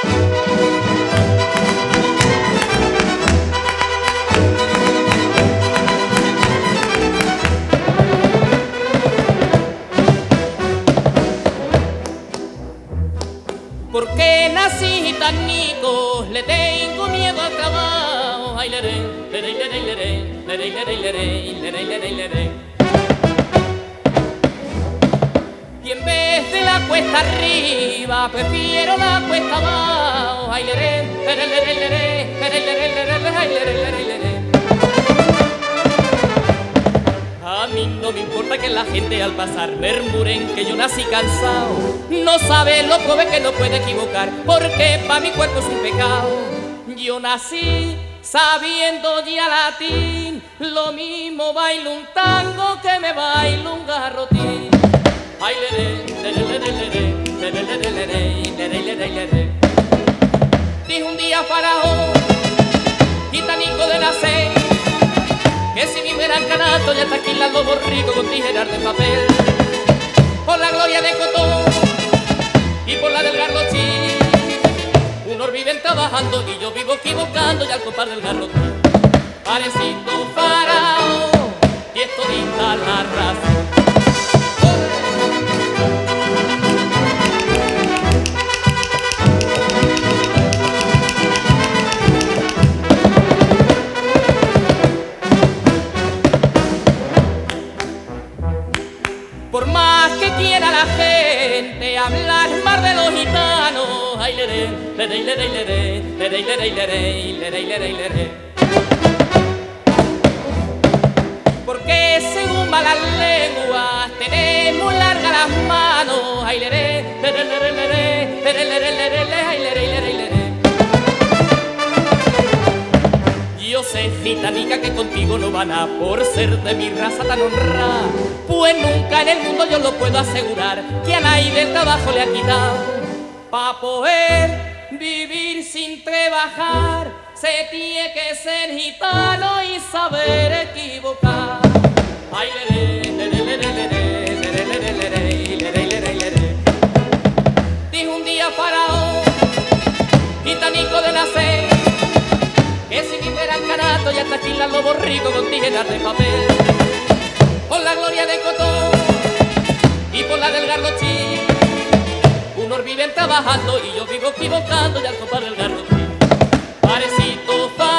¿Por qué nací gitanico? Le tengo miedo al trabajo. Ay, leré, leré, leré, leré, leré, leré, leré, leré, leré, leré. Y en vez de la cuesta arriba, prefiero la cuesta abajo. Ay, leré, leré, leré, leré, leré, leré, leré, ay, leré, leré, leré. A mí no me importa que la gente al pasar murmuren que yo nací cansado. No sabe lo pobre que no puede equivocar, porque pa' mi cuerpo es un pecado. Yo nací sabiendo ya latín, lo mismo bailo un tango que me bailo un garrotín. Ay, leré, leré, leré, leré, leré, leré, leré, leré, leré. Dijo un día Faraón, gitanico de nacer, que si vive el canato ya está aquí la lobo rico con tijeras de papel. Por la gloria de Cotón y por la del Garrochín, unos viven trabajando y yo vivo equivocando ya al compás del garrotín. Parecito faraón y esto dicta la razón. Por más que quiera la gente hablar más de los gitanos, ay, leré, leré, leré, leré, leré, leré, leré, leré, leré, leré. Porque según va las lenguas tenemos largas las manos, ay, leré, leré, leré, leré, leré, leré, leré, ay, leré, leré, leré. Yo sé, gitanica, que contigo no van a por ser de mi raza tan honrada, pues nunca en el mundo yo lo puedo asegurar que a nadie el trabajo le ha quitado. Pa' poder vivir sin trabajar se tiene que ser gitano y saber equivocar. Ay, leré, leré, leré, leré, leré, leré, leré, leré, leré, leré. Dijo un día Faraón, gitanico de nacer, que si viviera el canato ya está aquí la lobo rico con tijeras de papel. Por la gloria de Cotón y por la del Garrochín, unos viven trabajando y yo vivo equivocando ya al compás del garrotín. Parecito